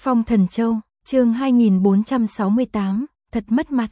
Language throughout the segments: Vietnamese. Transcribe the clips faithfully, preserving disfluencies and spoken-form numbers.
Phong Thần Châu, chương hai nghìn bốn trăm sáu mươi tám, thật mất mặt.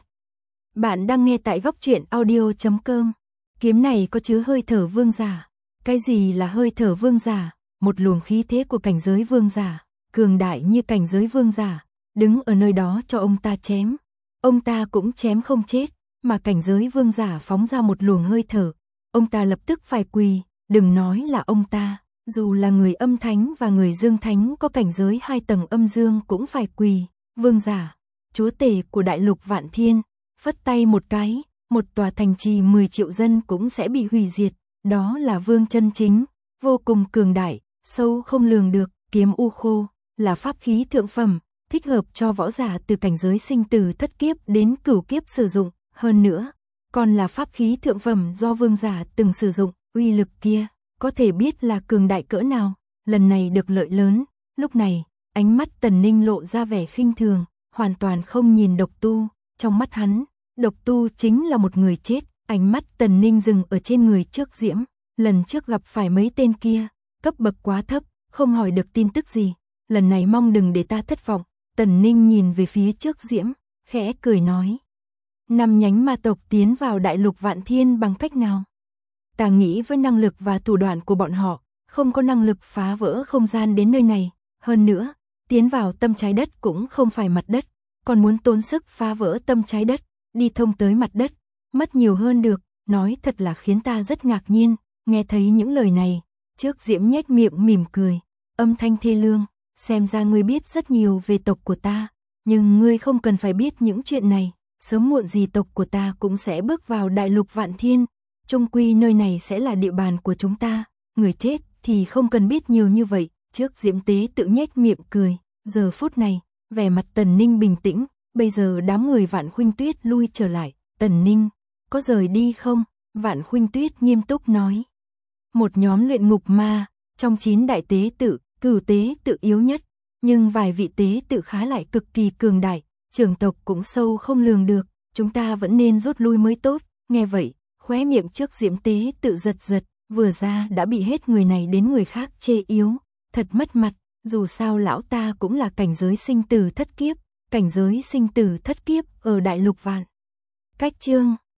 Bạn đang nghe tại góc truyện audio chấm com. Kiếm này có chứa hơi thở vương giả. Cái gì là hơi thở vương giả? Một luồng khí thế của cảnh giới vương giả, cường đại như cảnh giới vương giả, đứng ở nơi đó cho ông ta chém. Ông ta cũng chém không chết, mà cảnh giới vương giả phóng ra một luồng hơi thở. Ông ta lập tức phải quỳ, đừng nói là ông ta. Dù là người âm thánh và người dương thánh có cảnh giới hai tầng âm dương cũng phải quỳ. Vương giả, chúa tể của đại lục vạn thiên, phất tay một cái, một tòa thành trì mười triệu dân cũng sẽ bị hủy diệt. Đó là vương chân chính, vô cùng cường đại, sâu không lường được. Kiếm u khô là pháp khí thượng phẩm, thích hợp cho võ giả từ cảnh giới sinh tử thất kiếp đến cửu kiếp sử dụng. Hơn nữa, còn là pháp khí thượng phẩm do vương giả từng sử dụng. Uy lực kia có thể biết là cường đại cỡ nào. Lần này được lợi lớn. Lúc này, ánh mắt Tần Ninh lộ ra vẻ khinh thường, hoàn toàn không nhìn Độc Tu. Trong mắt hắn, Độc Tu chính là một người chết. Ánh mắt Tần Ninh dừng ở trên người Trước Diễm. Lần trước gặp phải mấy tên kia, cấp bậc quá thấp, không hỏi được tin tức gì. Lần này mong đừng để ta thất vọng. Tần Ninh nhìn về phía Trước Diễm, khẽ cười nói. Năm nhánh ma tộc tiến vào đại lục vạn thiên bằng cách nào? Ta nghĩ với năng lực và thủ đoạn của bọn họ, không có năng lực phá vỡ không gian đến nơi này. Hơn nữa, tiến vào tâm trái đất cũng không phải mặt đất, còn muốn tốn sức phá vỡ tâm trái đất, đi thông tới mặt đất, mất nhiều hơn được. Nói thật là khiến ta rất ngạc nhiên. Nghe thấy những lời này, Trước Diễm nhếch miệng mỉm cười, âm thanh thê lương. Xem ra ngươi biết rất nhiều về tộc của ta, nhưng ngươi không cần phải biết những chuyện này. Sớm muộn gì tộc của ta cũng sẽ bước vào đại lục vạn thiên. Chung quy nơi này sẽ là địa bàn của chúng ta. Người chết thì không cần biết nhiều như vậy. Trước Diễm tế tự nhếch miệng cười. Giờ phút này, vẻ mặt Tần Ninh bình tĩnh. Bây giờ đám người Vạn Khuynh Tuyết lui trở lại. Tần Ninh, có rời đi không? Vạn Khuynh Tuyết nghiêm túc nói. Một nhóm luyện ngục ma, trong chín đại tế tự, cửu tế tự yếu nhất. Nhưng vài vị tế tự khá lại cực kỳ cường đại. Trưởng tộc cũng sâu không lường được. Chúng ta vẫn nên rút lui mới tốt. Nghe vậy, khóe miệng Trước Diễm tế tự giật giật, vừa ra đã bị hết người này đến người khác chê yếu. Thật mất mặt, dù sao lão ta cũng là cảnh giới sinh tử thất kiếp. Cảnh giới sinh tử thất kiếp ở đại lục vạn. Cách chương